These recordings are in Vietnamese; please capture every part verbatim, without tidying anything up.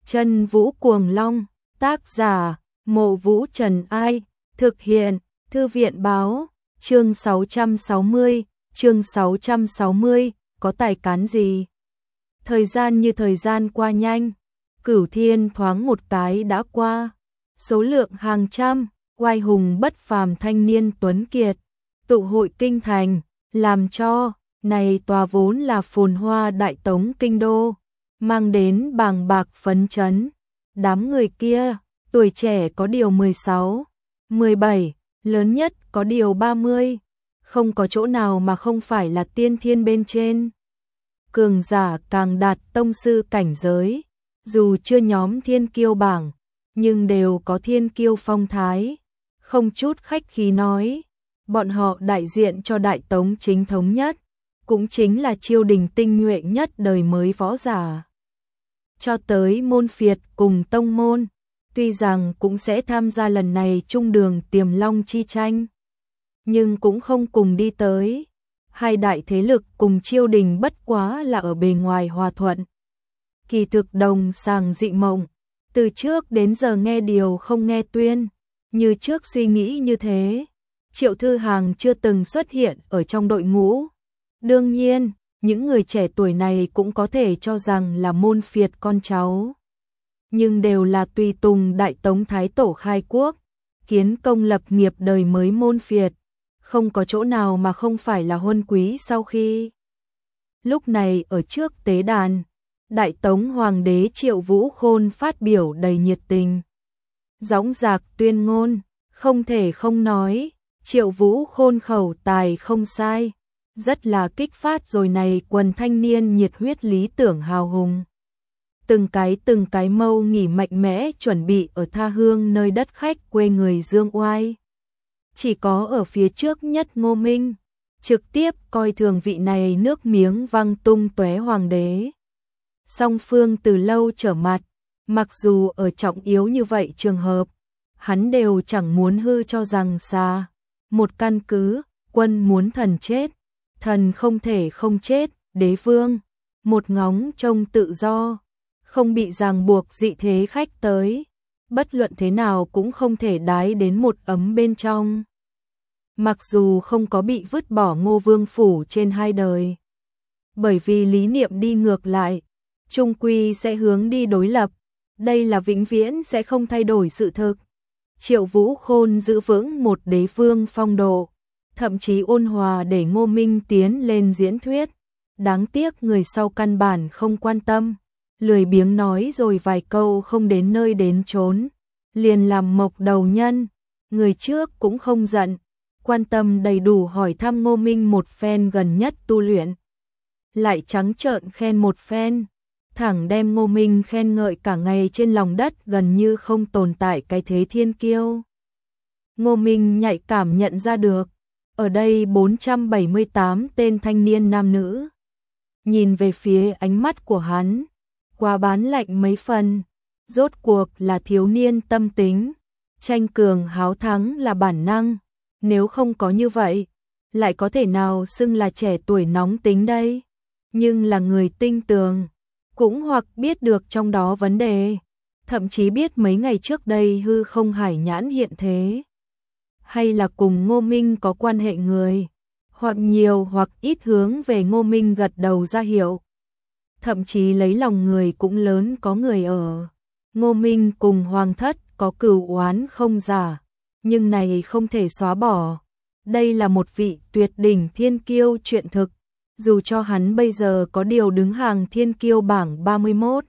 Chân Vũ Cuồng Long, tác giả, Mộ Vũ Trần Ai, thực hiện, Thư viện báo, chương sáu trăm sáu mươi, chương sáu trăm sáu mươi, có tài cán gì? Thời gian như thời gian qua nhanh, Cửu Thiên thoáng một cái đã qua, số lượng hàng trăm, oai hùng bất phàm thanh niên tuấn kiệt, tụ hội kinh thành, làm cho, này tòa vốn là phồn hoa đại tống kinh đô, mang đến bàng bạc phấn chấn. Đám người kia, tuổi trẻ có điều mười sáu, mười bảy, lớn nhất có điều ba mươi, không có chỗ nào mà không phải là tiên thiên bên trên. Cường giả càng đạt tông sư cảnh giới, dù chưa nhóm thiên kiêu bảng, nhưng đều có thiên kiêu phong thái, không chút khách khí nói, bọn họ đại diện cho đại tống chính thống nhất, cũng chính là triều đình tinh nhuệ nhất đời mới võ giả. Cho tới môn phiệt cùng tông môn, tuy rằng cũng sẽ tham gia lần này trung đường Tiềm Long chi tranh, nhưng cũng không cùng đi tới. Hai đại thế lực cùng triều đình bất quá là ở bề ngoài hòa thuận. Kỳ thực đồng sàng dị mộng, từ trước đến giờ nghe điều không nghe tuyên, như trước suy nghĩ như thế. Triệu Thư Hàng chưa từng xuất hiện ở trong đội ngũ. Đương nhiên, những người trẻ tuổi này cũng có thể cho rằng là môn phiệt con cháu. Nhưng đều là tùy tùng đại tống thái tổ khai quốc, kiến công lập nghiệp đời mới môn phiệt, không có chỗ nào mà không phải là huân quý sau khi. Lúc này ở trước tế đàn, đại tống hoàng đế Triệu Vũ Khôn phát biểu đầy nhiệt tình. Dõng dạc tuyên ngôn, không thể không nói, Triệu Vũ Khôn khẩu tài không sai, rất là kích phát rồi này quần thanh niên nhiệt huyết lý tưởng hào hùng. Từng cái từng cái mâu nghỉ mạnh mẽ chuẩn bị ở tha hương nơi đất khách quê người Dương Oai. Chỉ có ở phía trước nhất Ngô Minh, trực tiếp coi thường vị này nước miếng văng tung tóe hoàng đế. Song phương từ lâu trở mặt, mặc dù ở trọng yếu như vậy trường hợp, hắn đều chẳng muốn hư cho rằng xa. Một căn cứ, quân muốn thần chết, thần không thể không chết, đế vương, một ngóng trông tự do, không bị ràng buộc dị thế khách tới, bất luận thế nào cũng không thể đái đến một ấm bên trong. Mặc dù không có bị vứt bỏ Ngô Vương phủ trên hai đời, bởi vì lý niệm đi ngược lại, chung quy sẽ hướng đi đối lập, đây là vĩnh viễn sẽ không thay đổi sự thực. Triệu Vũ Khôn giữ vững một đế vương phong độ, thậm chí ôn hòa để Ngô Minh tiến lên diễn thuyết. Đáng tiếc người sau căn bản không quan tâm, lười biếng nói rồi vài câu không đến nơi đến chốn, liền làm mộc đầu nhân. Người trước cũng không giận, quan tâm đầy đủ hỏi thăm Ngô Minh một phen gần nhất tu luyện, lại trắng trợn khen một phen, thẳng đem Ngô Minh khen ngợi cả ngày trên lòng đất gần như không tồn tại cái thế thiên kiêu. Ngô Minh nhạy cảm nhận ra được, ở đây bốn trăm bảy mươi tám tên thanh niên nam nữ, nhìn về phía ánh mắt của hắn, quá bán lạnh mấy phần, rốt cuộc là thiếu niên tâm tính, tranh cường háo thắng là bản năng, nếu không có như vậy, lại có thể nào xưng là trẻ tuổi nóng tính đây, nhưng là người tinh tường, cũng hoặc biết được trong đó vấn đề, thậm chí biết mấy ngày trước đây hư không hải nhãn hiện thế, hay là cùng Ngô Minh có quan hệ người, hoặc nhiều hoặc ít hướng về Ngô Minh gật đầu ra hiệu. Thậm chí lấy lòng người cũng lớn có người ở. Ngô Minh cùng Hoàng thất có cừu oán không giả, nhưng này không thể xóa bỏ. Đây là một vị tuyệt đỉnh thiên kiêu chuyện thực, dù cho hắn bây giờ có điều đứng hàng thiên kiêu bảng ba mươi mốt.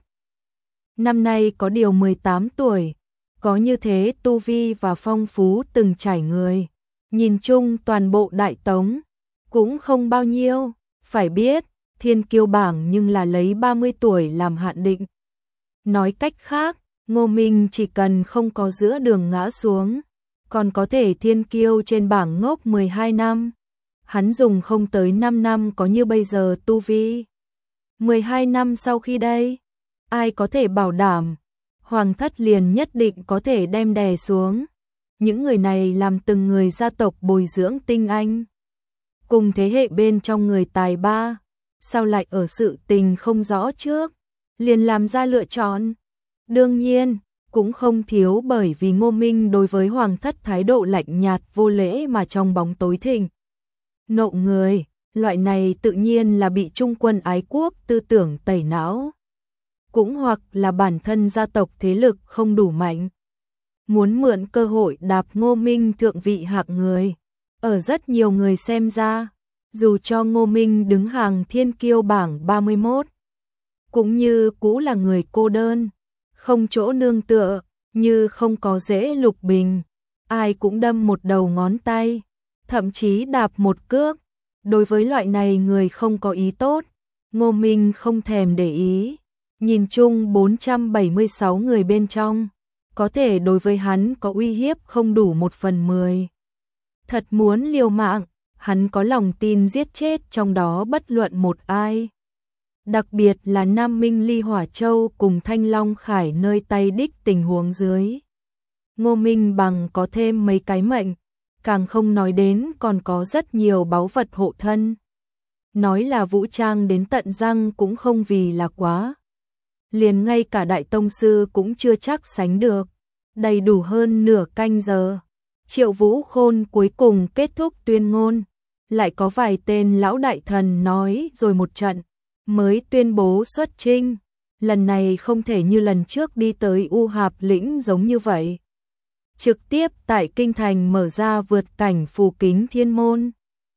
Năm nay có điều mười tám tuổi, có như thế tu vi và phong phú từng trải người. Nhìn chung toàn bộ đại tống, cũng không bao nhiêu, phải biết, thiên kiêu bảng nhưng là lấy ba mươi tuổi làm hạn định. Nói cách khác, Ngô Minh chỉ cần không có giữa đường ngã xuống, còn có thể thiên kiêu trên bảng ngốc mười hai năm. Hắn dùng không tới năm năm có như bây giờ tu vi. mười hai năm sau khi đây, ai có thể bảo đảm, Hoàng thất liền nhất định có thể đem đè xuống. Những người này làm từng người gia tộc bồi dưỡng tinh anh, cùng thế hệ bên trong người tài ba, sao lại ở sự tình không rõ trước, liền làm ra lựa chọn. Đương nhiên, cũng không thiếu bởi vì Ngô Minh đối với hoàng thất thái độ lạnh nhạt vô lễ mà trong bóng tối thịnh nộ người, loại này tự nhiên là bị trung quân ái quốc tư tưởng tẩy não. Cũng hoặc là bản thân gia tộc thế lực không đủ mạnh, muốn mượn cơ hội đạp Ngô Minh thượng vị hạng người. Ở rất nhiều người xem ra, dù cho Ngô Minh đứng hàng thiên kiêu bảng ba mươi mốt, cũng như cũ là người cô đơn, không chỗ nương tựa, như không có dễ lục bình, ai cũng đâm một đầu ngón tay, thậm chí đạp một cước. Đối với loại này người không có ý tốt, Ngô Minh không thèm để ý. Nhìn chung bốn trăm bảy mươi sáu người bên trong, có thể đối với hắn có uy hiếp không đủ một phần mười. Thật muốn liều mạng, hắn có lòng tin giết chết trong đó bất luận một ai. Đặc biệt là Nam Minh Ly Hỏa Châu cùng Thanh Long Khải nơi tay đích tình huống dưới. Ngô Minh bằng có thêm mấy cái mệnh, càng không nói đến còn có rất nhiều báu vật hộ thân. Nói là vũ trang đến tận răng cũng không vì là quá. Liền ngay cả đại tông sư cũng chưa chắc sánh được. Đầy đủ hơn nửa canh giờ, Triệu Vũ Khôn cuối cùng kết thúc tuyên ngôn. Lại có vài tên lão đại thần nói rồi một trận, mới tuyên bố xuất chinh. Lần này không thể như lần trước đi tới U Hạp lĩnh giống như vậy. Trực tiếp tại kinh thành mở ra vượt cảnh phù kính thiên môn,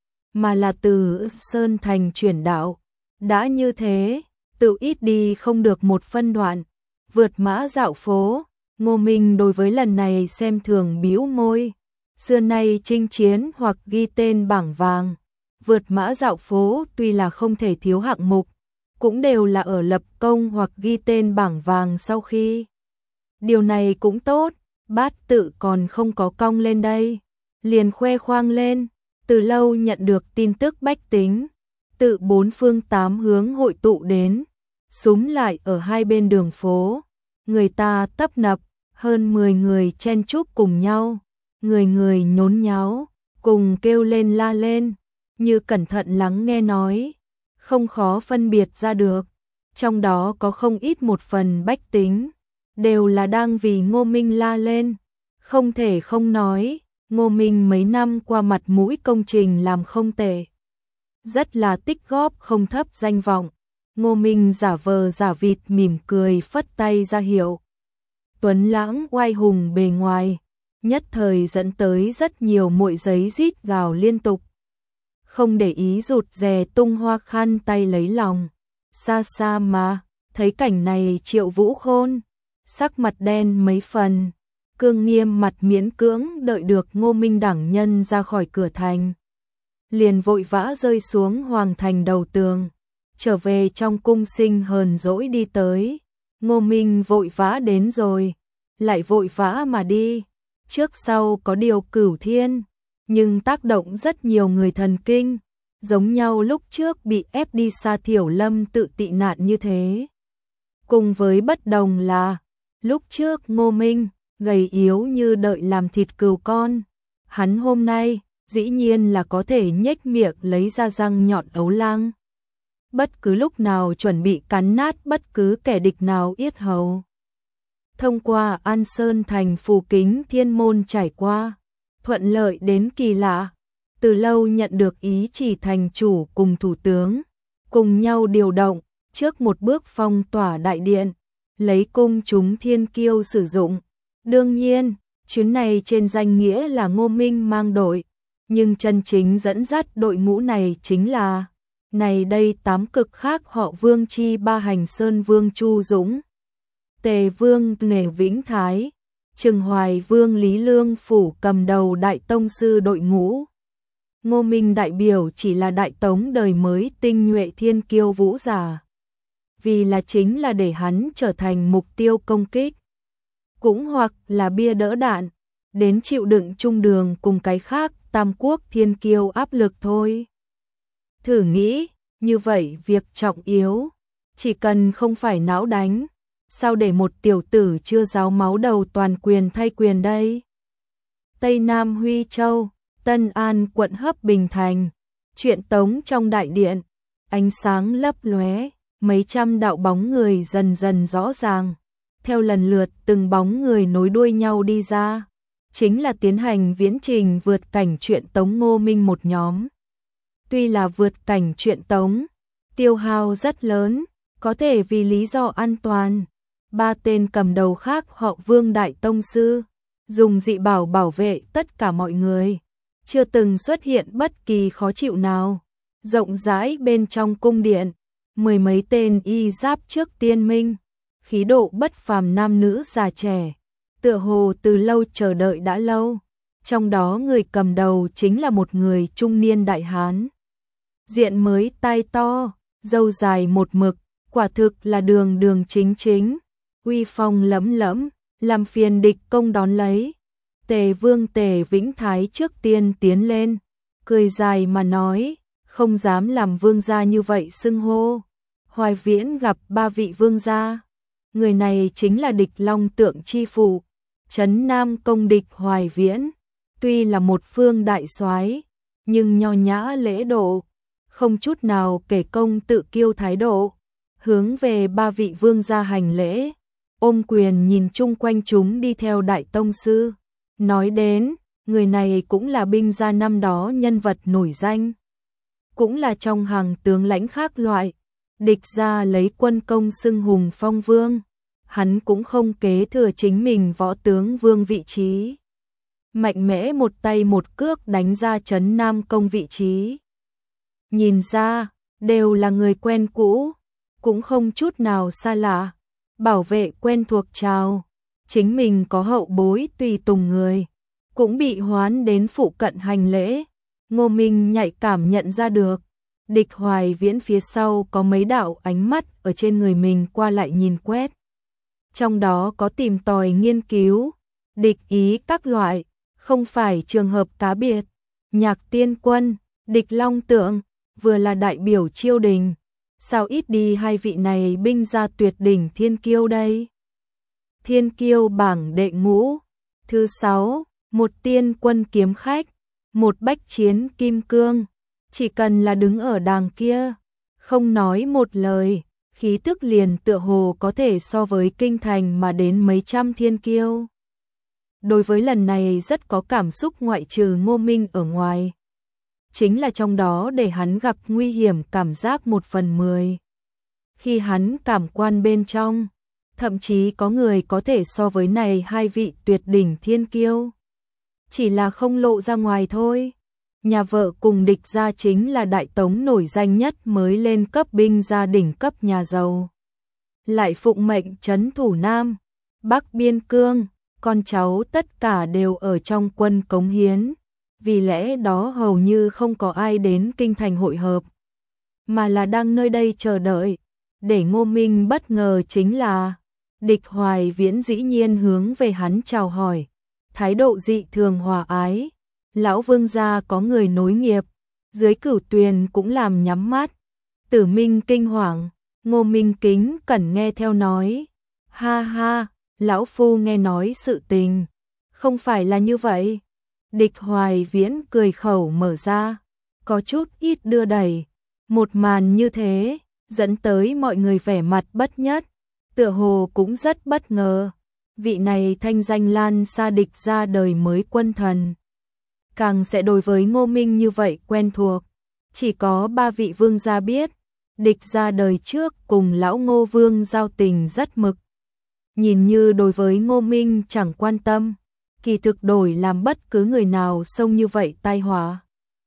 mà là từ Sơn Thành chuyển đạo. Đã như thế, tự ít đi không được một phân đoạn, vượt mã dạo phố. Ngô Minh đối với lần này xem thường bĩu môi. Xưa nay chinh chiến hoặc ghi tên bảng vàng, vượt mã dạo phố tuy là không thể thiếu hạng mục, cũng đều là ở lập công hoặc ghi tên bảng vàng sau khi. Điều này cũng tốt, bát tự còn không có cong lên đây, liền khoe khoang lên. Từ lâu nhận được tin tức bách tính, tự bốn phương tám hướng hội tụ đến, súm lại ở hai bên đường phố. Người ta tấp nập, hơn mười người chen chúc cùng nhau, người người nhốn nháo, cùng kêu lên la lên, như cẩn thận lắng nghe nói, không khó phân biệt ra được. Trong đó có không ít một phần bách tính, đều là đang vì Ngô Minh la lên. Không thể không nói, Ngô Minh mấy năm qua mặt mũi công trình làm không tệ, rất là tích góp không thấp danh vọng. Ngô Minh giả vờ giả vịt mỉm cười phất tay ra hiệu. Tuấn lãng oai hùng bề ngoài, nhất thời dẫn tới rất nhiều muội giấy rít gào liên tục. Không để ý rụt rè tung hoa khăn tay lấy lòng. Xa xa mà, thấy cảnh này Triệu Vũ Khôn, sắc mặt đen mấy phần, cương nghiêm mặt miễn cưỡng đợi được Ngô Minh đẳng nhân ra khỏi cửa thành. Liền vội vã rơi xuống hoàng thành đầu tường, trở về trong cung sinh hờn dỗi đi tới. Ngô Minh vội vã đến rồi, lại vội vã mà đi. Trước sau có điều cửu thiên, nhưng tác động rất nhiều người thần kinh, giống nhau lúc trước bị ép đi xa Thiểu Lâm tự tị nạn như thế. Cùng với bất đồng là, lúc trước Ngô Minh, gầy yếu như đợi làm thịt cừu con. Hắn hôm nay, dĩ nhiên là có thể nhếch miệng lấy ra răng nhọn ấu lang. Bất cứ lúc nào chuẩn bị cắn nát bất cứ kẻ địch nào yết hầu. Thông qua An Sơn thành phù kính thiên môn trải qua, thuận lợi đến kỳ lạ. Từ lâu nhận được ý chỉ thành chủ cùng thủ tướng, cùng nhau điều động, trước một bước phong tỏa đại điện, lấy cung chúng thiên kiêu sử dụng. Đương nhiên, chuyến này trên danh nghĩa là Ngô Minh mang đội, nhưng chân chính dẫn dắt đội ngũ này chính là này đây tám cực khác họ Vương chi ba hành Sơn Vương Chu Dũng, Tề Vương Nghề Vĩnh Thái, Trừng Hoài Vương Lý Lương Phủ cầm đầu đại tông sư đội ngũ. Ngô Minh đại biểu chỉ là đại tống đời mới tinh nhuệ thiên kiêu vũ giả, vì là chính là để hắn trở thành mục tiêu công kích, cũng hoặc là bia đỡ đạn, đến chịu đựng chung đường cùng cái khác tam quốc thiên kiêu áp lực thôi. Thử nghĩ, như vậy việc trọng yếu, chỉ cần không phải não đánh, sao để một tiểu tử chưa ráo máu đầu toàn quyền thay quyền đây? Tây Nam Huy Châu, Tân An quận Hấp Bình Thành, chuyện tống trong đại điện, ánh sáng lấp lóe, mấy trăm đạo bóng người dần dần rõ ràng. theo lần lượt từng bóng người nối đuôi nhau đi ra, chính là tiến hành viễn trình vượt cảnh truyện tống Ngô Minh một nhóm. Tuy là vượt cảnh truyện tống, tiêu hao rất lớn, có thể vì lý do an toàn, ba tên cầm đầu khác họ Vương Đại Tông Sư, dùng dị bảo bảo vệ tất cả mọi người, chưa từng xuất hiện bất kỳ khó chịu nào. Rộng rãi bên trong cung điện, mười mấy tên y giáp trước tiên minh, khí độ bất phàm nam nữ già trẻ, tựa hồ từ lâu chờ đợi đã lâu. Trong đó người cầm đầu chính là một người trung niên đại hán. Diện mới tai to, râu dài một mực, quả thực là đường đường chính chính, uy phong lẫm lẫm, làm phiền địch công đón lấy. Tề Vương Tề Vĩnh Thái trước tiên tiến lên, cười dài mà nói, không dám làm vương gia như vậy xưng hô. Hoài Viễn gặp ba vị vương gia, người này chính là Địch Long Tượng chi phụ, Trấn Nam công địch Hoài Viễn, tuy là một phương đại soái, nhưng nho nhã lễ độ, không chút nào kể công tự kiêu thái độ, hướng về ba vị vương gia hành lễ, ôm quyền nhìn chung quanh chúng đi theo đại tông sư, nói đến, người này cũng là binh gia năm đó nhân vật nổi danh, cũng là trong hàng tướng lãnh khác loại. Địch gia lấy quân công xưng hùng phong vương, hắn cũng không kế thừa chính mình võ tướng vương vị trí. Mạnh mẽ một tay một cước đánh ra Trấn Nam công vị trí. Nhìn ra, đều là người quen cũ, cũng không chút nào xa lạ. Bảo vệ quen thuộc chào, chính mình có hậu bối tùy tùng người, cũng bị hoán đến phụ cận hành lễ. Ngô Minh nhạy cảm nhận ra được, Địch Hoài Viễn phía sau có mấy đạo ánh mắt ở trên người mình qua lại nhìn quét. Trong đó có tìm tòi nghiên cứu, địch ý các loại, không phải trường hợp cá biệt. Nhạc Tiên Quân, Địch Long Tượng, vừa là đại biểu Chiêu Đình, sao ít đi hai vị này binh gia tuyệt đỉnh thiên kiêu đây? Thiên kiêu bảng đệ ngũ, thứ sáu, một tiên quân kiếm khách, một bách chiến kim cương, chỉ cần là đứng ở đàng kia, không nói một lời, khí tức liền tựa hồ có thể so với kinh thành mà đến mấy trăm thiên kiêu. Đối với lần này rất có cảm xúc ngoại trừ Ngô Minh ở ngoài. Chính là trong đó để hắn gặp nguy hiểm cảm giác một phần mười. Khi hắn cảm quan bên trong, thậm chí có người có thể so với này hai vị tuyệt đỉnh thiên kiêu. Chỉ là không lộ ra ngoài thôi. Nhà vợ cùng Địch gia chính là đại tống nổi danh nhất mới lên cấp binh gia đỉnh cấp nhà giàu. Lại phụng mệnh trấn thủ Nam, Bắc Biên Cương, con cháu tất cả đều ở trong quân cống hiến. Vì lẽ đó hầu như không có ai đến kinh thành hội hợp, mà là đang nơi đây chờ đợi. Để Ngô Minh bất ngờ chính là, Địch Hoài Viễn dĩ nhiên hướng về hắn chào hỏi, thái độ dị thường hòa ái. Lão vương gia có người nối nghiệp, dưới Cửu Tuyền cũng làm nhắm mắt. Tử Minh kinh hoàng, Ngô Minh kính cẩn nghe theo nói, ha ha, lão phu nghe nói sự tình, không phải là như vậy. Địch Hoài Viễn cười khẩu mở ra, có chút ít đưa đẩy, một màn như thế, dẫn tới mọi người vẻ mặt bất nhất, tựa hồ cũng rất bất ngờ. Vị này thanh danh lan xa Địch gia đời mới quân thần, càng sẽ đối với Ngô Minh như vậy quen thuộc. Chỉ có ba vị vương gia biết, Địch gia đời trước cùng lão Ngô Vương giao tình rất mực. Nhìn như đối với Ngô Minh chẳng quan tâm, kỳ thực đổi làm bất cứ người nào xông như vậy tai họa.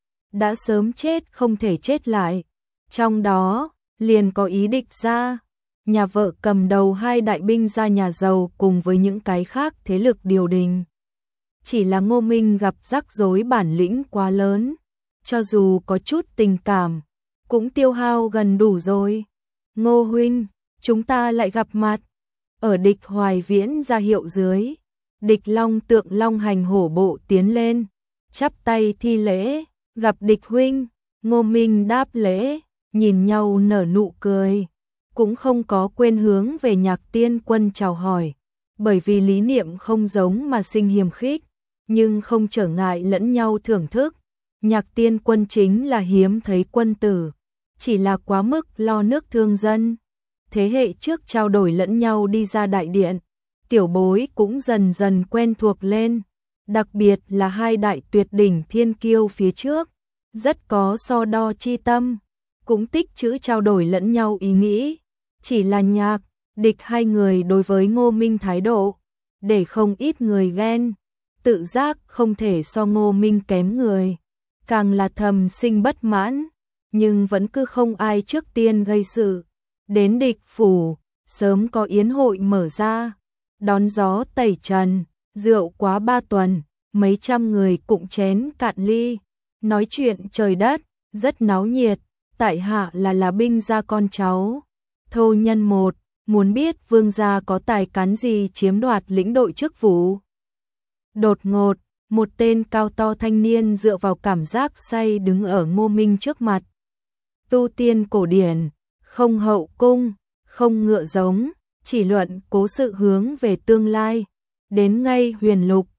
Đã sớm chết không thể chết lại. Trong đó, liền có ý Địch gia, nhà vợ cầm đầu hai đại binh gia nhà giàu cùng với những cái khác thế lực điều đình. Chỉ là Ngô Minh gặp rắc rối bản lĩnh quá lớn, cho dù có chút tình cảm, cũng tiêu hao gần đủ rồi. Ngô huynh, chúng ta lại gặp mặt. Ở Địch Hoài Viễn ra hiệu dưới, Địch Long Tượng long hành hổ bộ tiến lên, chắp tay thi lễ, gặp Địch huynh. Ngô Minh đáp lễ, nhìn nhau nở nụ cười, cũng không có quên hướng về Nhạc Tiên Quân chào hỏi, bởi vì lý niệm không giống mà sinh hiềm khích, nhưng không trở ngại lẫn nhau thưởng thức. Nhạc Tiên Quân chính là hiếm thấy quân tử, chỉ là quá mức lo nước thương dân. thế hệ trước trao đổi lẫn nhau đi ra đại điện, tiểu bối cũng dần dần quen thuộc lên, đặc biệt là hai đại tuyệt đỉnh thiên kiêu phía trước, rất có so đo chi tâm, cũng tích chữ trao đổi lẫn nhau ý nghĩ, chỉ là Nhạc, Địch hai người đối với Ngô Minh thái độ, để không ít người ghen, tự giác không thể so Ngô Minh kém người, càng là thầm sinh bất mãn, nhưng vẫn cứ không ai trước tiên gây sự. Đến Địch phủ, sớm có yến hội mở ra, đón gió tẩy trần, rượu quá ba tuần, mấy trăm người cụng chén cạn ly, nói chuyện trời đất, rất náo nhiệt, tại hạ là là Binh gia con cháu. Thô nhân một, muốn biết Vương gia có tài cán gì chiếm đoạt lĩnh đội chức vụ. Đột ngột, một tên cao to thanh niên dựa vào cảm giác say đứng ở Ngô Minh trước mặt. Tu tiên cổ điển, không hậu cung, không ngựa giống, chỉ luận cố sự hướng về tương lai, đến ngay huyền lục,